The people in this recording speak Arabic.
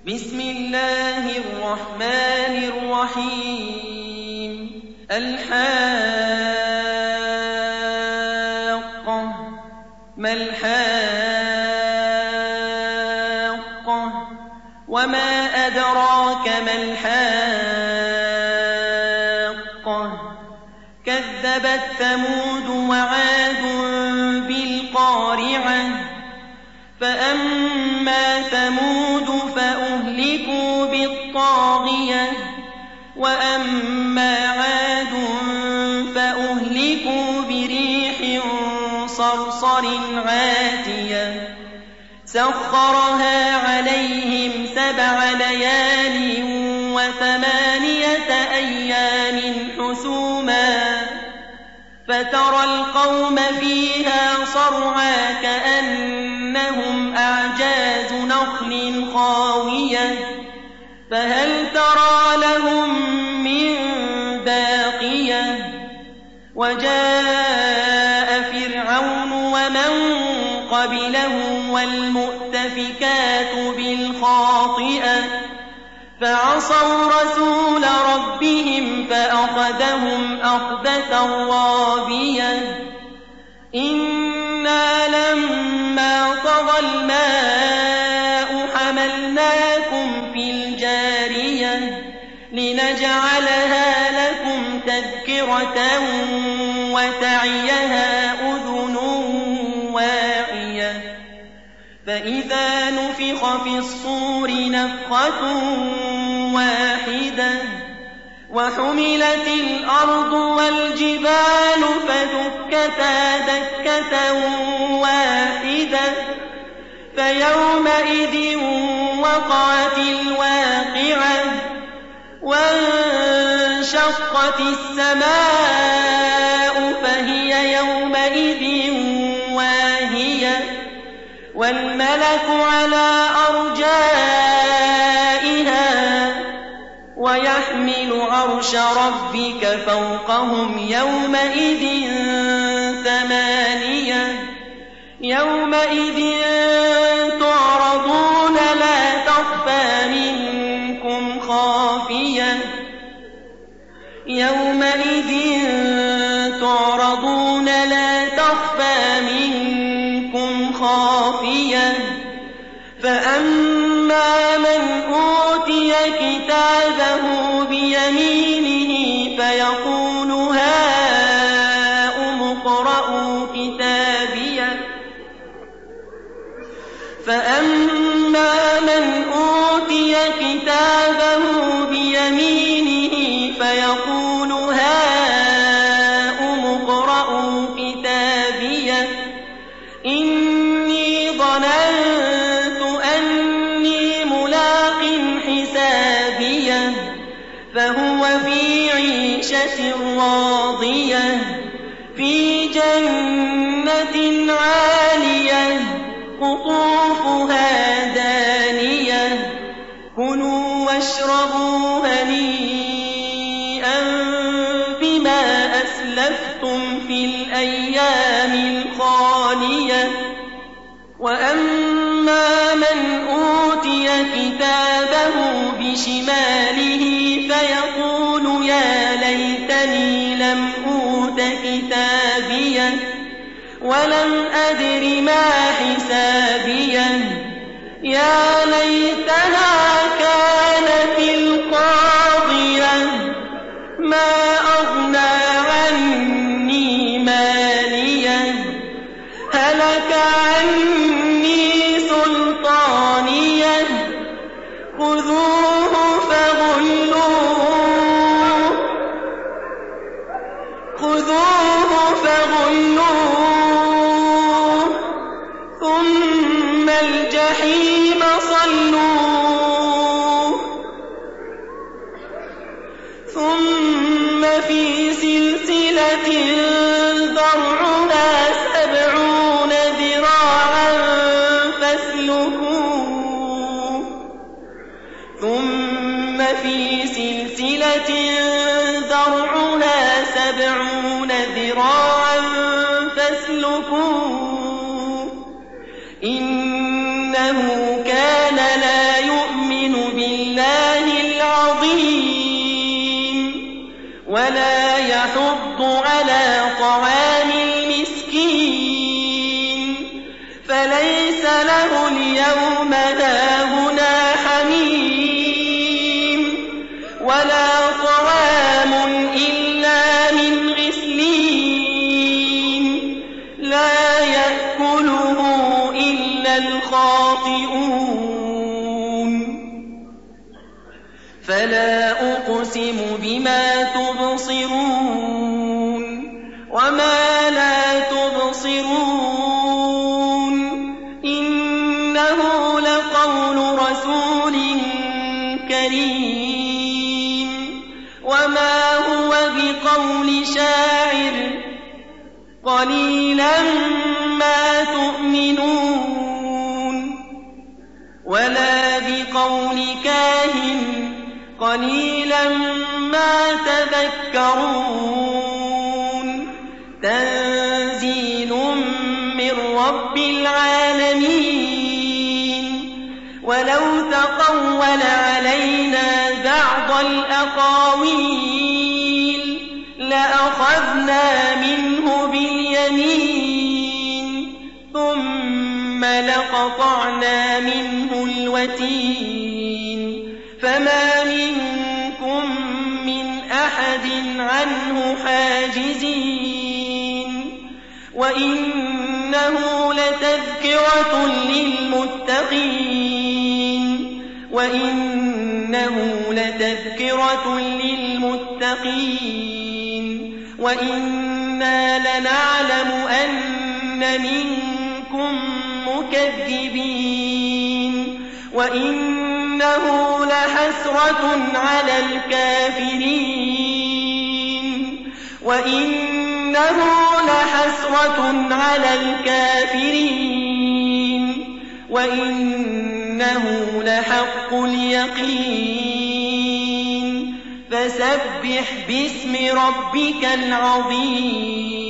بسم الله الرحمن الرحيم الحاقة ما الحاقة وما أدراك ما الحاقة كذبت ثمود وعاد بالقارعة فأما ثمود فأهلكوا بالطاغية وأما عاد فأهلكوا بريح صرصر عاتية سخرها عليهم 7 ليال و8 أيام حسوما فترى القوم فيها صرعا كأنهم أعجاز نخل خاوية فهل ترى لهم من باقية وجاء فرعون ومن قبله والمؤتفكات بالخاطئة فعصوا رسول ربهم فأخذهم أخذة رابية إنا لما طغى الماء حملناكم في الجارية لنجعلها لكم تذكرة وتعيها أذن واعية فإذا نفخ في الصور نفخة واحدة وحملت الأرض والجبال فدكتا دكة واحدة فيومئذ وقعت الواقعة وانشقت السماء فهي يومئذ واهية والملك على أرجائها ويحمل عرش ربك فوقهم يومئذ 8 يومئذ تعرضون لا تخفى منكم خافية يومئذ تعرضون لا تخفى منكم خافية فأما من أوتي كتابه بيمينه فيقول هاؤم اقرءوا كتابيه فأما من أوتي كتابه بيمينه فيقول هاؤم اقرءوا كتابيه إني ظننت أني ملاق حسابيه فهو في عيشة راضية في جنة عالية قطوفها دانية كلوا واشربوا هنيئا بما أسلفتم في الأيام الخالية وأما من أوتي كتابه بشماله فيقول يا ليتني لم أوت كتابيه ولم أدر ما حسابيه يا ليتها كانت القاضية ما أغنى عني ماليه هلك عني سلطانيه خذوه فغلوه ثم الجحيم صلوه ثم في سلسلة ذرعها 70 ذراعا فاسلكوه ثم في سلسلة ذرعها 70 ذراعا فاسلكوه إنه كان لا يؤمن فلا أقسم بما تبصرون وما لا تبصرون إنه لقول رسول كريم وما هو بقول شاعر قليلا ما تؤمنون ولا بقول كاهن قليلا ما تذكرون تنزيل من رب العالمين ولو تقول علينا بعض الأقاويل لأخذنا منه باليمين ثم لقطعنا منه الوتين فما منكم من أحد عنه حاجزين وإنه لتذكرة للمتقين وإنا لنعلم أن منكم مكذبين وإنه لحسرة على الكافرين وإنه لحق اليقين فسبح باسم ربك العظيم